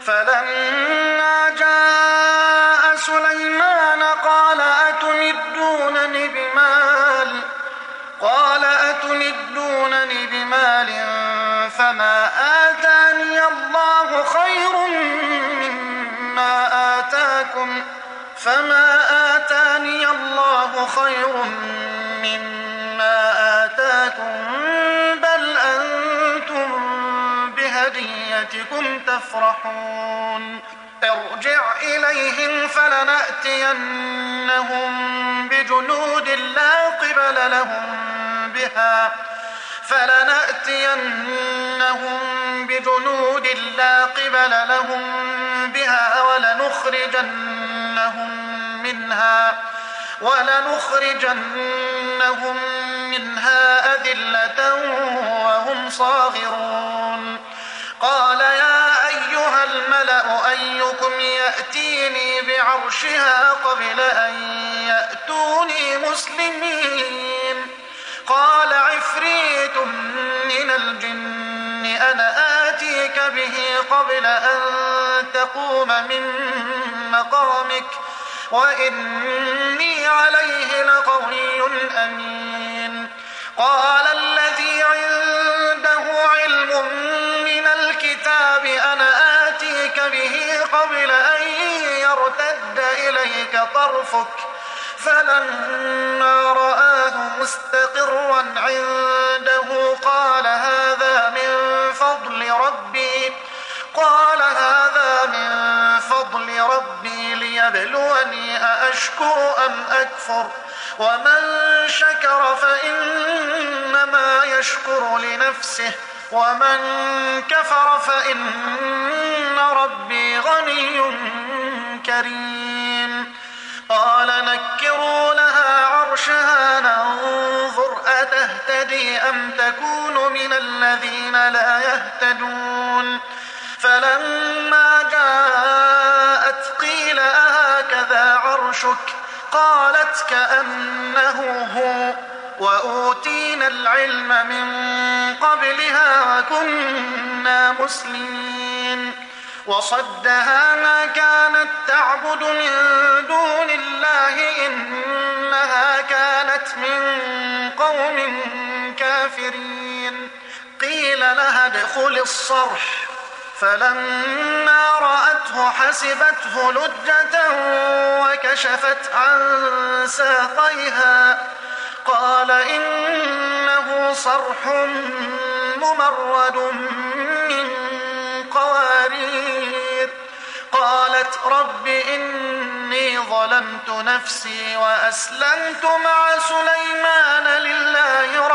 فلما جاء سليمان قال أتمدونني بمال فما آتاني الله خير مما آتاكم بل أنتم بهديتكم تفرحون ارجع إليهم فلنأتينهم بجنود لا قبل لهم بها ولنخرجنهم منها أذلة وهم صاغرون قال يا أيها الملأ أيكم يأتيني بعرشها قبل أن يأتوني مسلمين قال عفريت من الجن أنا آتيك به قبل أن تقوم من مقامك وإني عليه لقوي أمين قال الذي عنده علم من الكتاب أنا آتيك به قبل أن يرتد إليك طرفك فلما رآه مستقرا عنده قال هذا من فضل ربي ليبلوني أأشكر أم أكفر ومن شكر فإنما يشكر لنفسه ومن كفر فإن ربي غني كريم قال نكروا لها عرشها ننظر أتهتدي أم تكون من الذين لا يهتدون فلما جاءت قيل أهكذا عرشك قالت كأنه هو وأوتينا العلم من قبلها وكنا مسلمين وصدها ما كانت تعبد من دون الله إنها كانت من قوم كافرين قيل لها ادخل الصرح فلما رأته حسبته لجة وكشفت عن ساقيها قال إنه صرح ممرد من قوارير قالت رب إني ظلمت نفسي وأسلمت مع سليمان لله